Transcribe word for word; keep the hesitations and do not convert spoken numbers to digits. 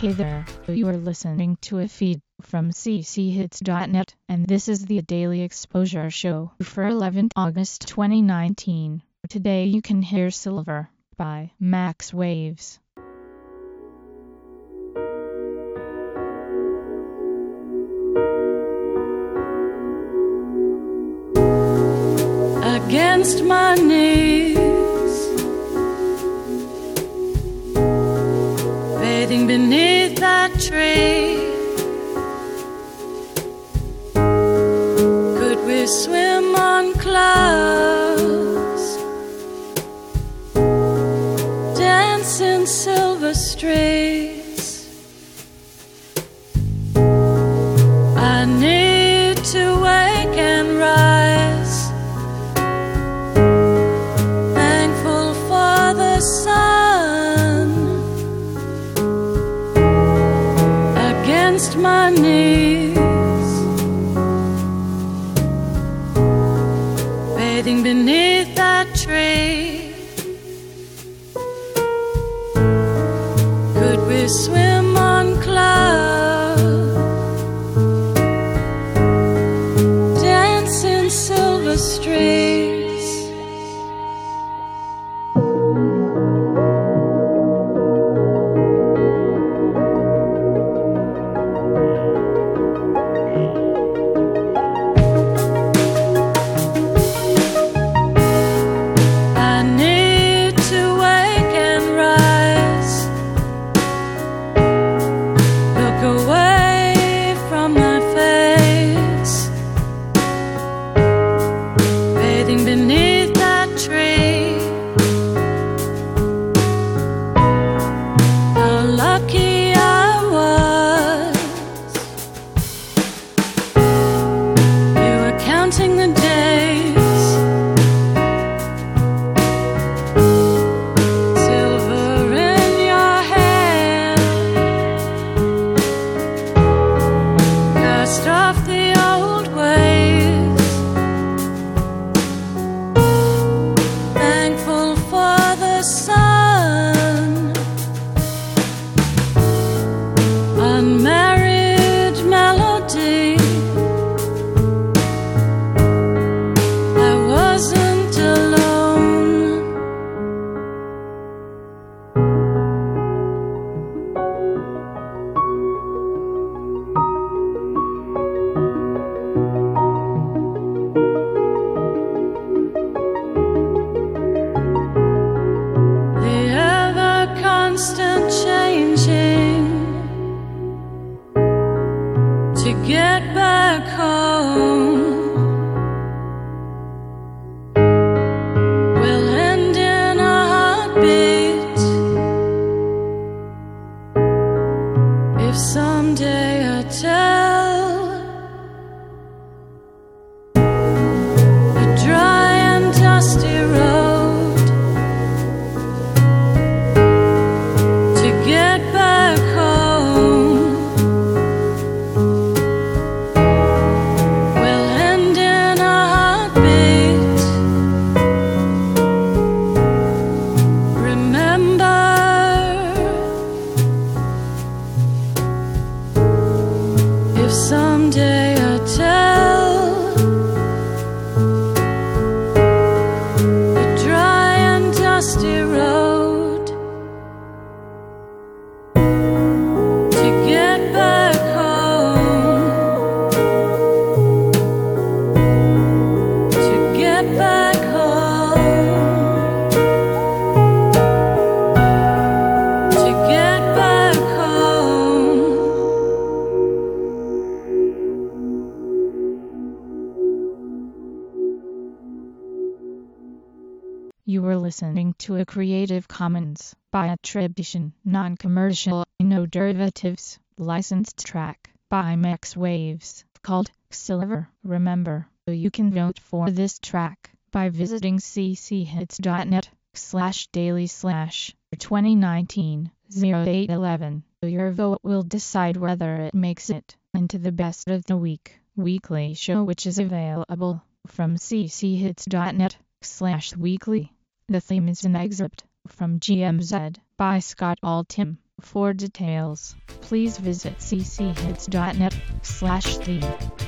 Hey there, you are listening to a feed from c c hits dot net, and this is the Daily Exposure Show for eleventh August twenty nineteen. Today you can hear Silver by Max Waves. Against my knees, bathing beneath that tree, could we swim on clouds, dance in silver streets? I need to wake and rise, thankful for the sun. Against my knees, bathing beneath that tree, could we swim on clouds, dance in silver streets? Away from my face, bathing beneath that tree. How lucky I was. You were counting the days, silver in your hand, cast off the old ways, thankful for the sun. Unmarried melody, I wasn't alone. The ever-constant changing to get back home will end in a heartbeat. If someday I tell a dry and dusty road to get back home will end in a heartbeat. Remember, if someday I tell a dry and dusty road to get back home, to get back home, to get back home. You were listening to a Creative Commons by attribution, non-commercial, no derivatives, licensed track by Max Waves called Silver. Remember, you can vote for this track by visiting c c hits dot net slash daily slash twenty nineteen oh eight eleven. Your vote will decide whether it makes it into the best of the week weekly show, which is available from c c hits dot net slash weekly. The theme is an excerpt from G M Z by Scott Altham For details, please visit c c hits dot net slash theme.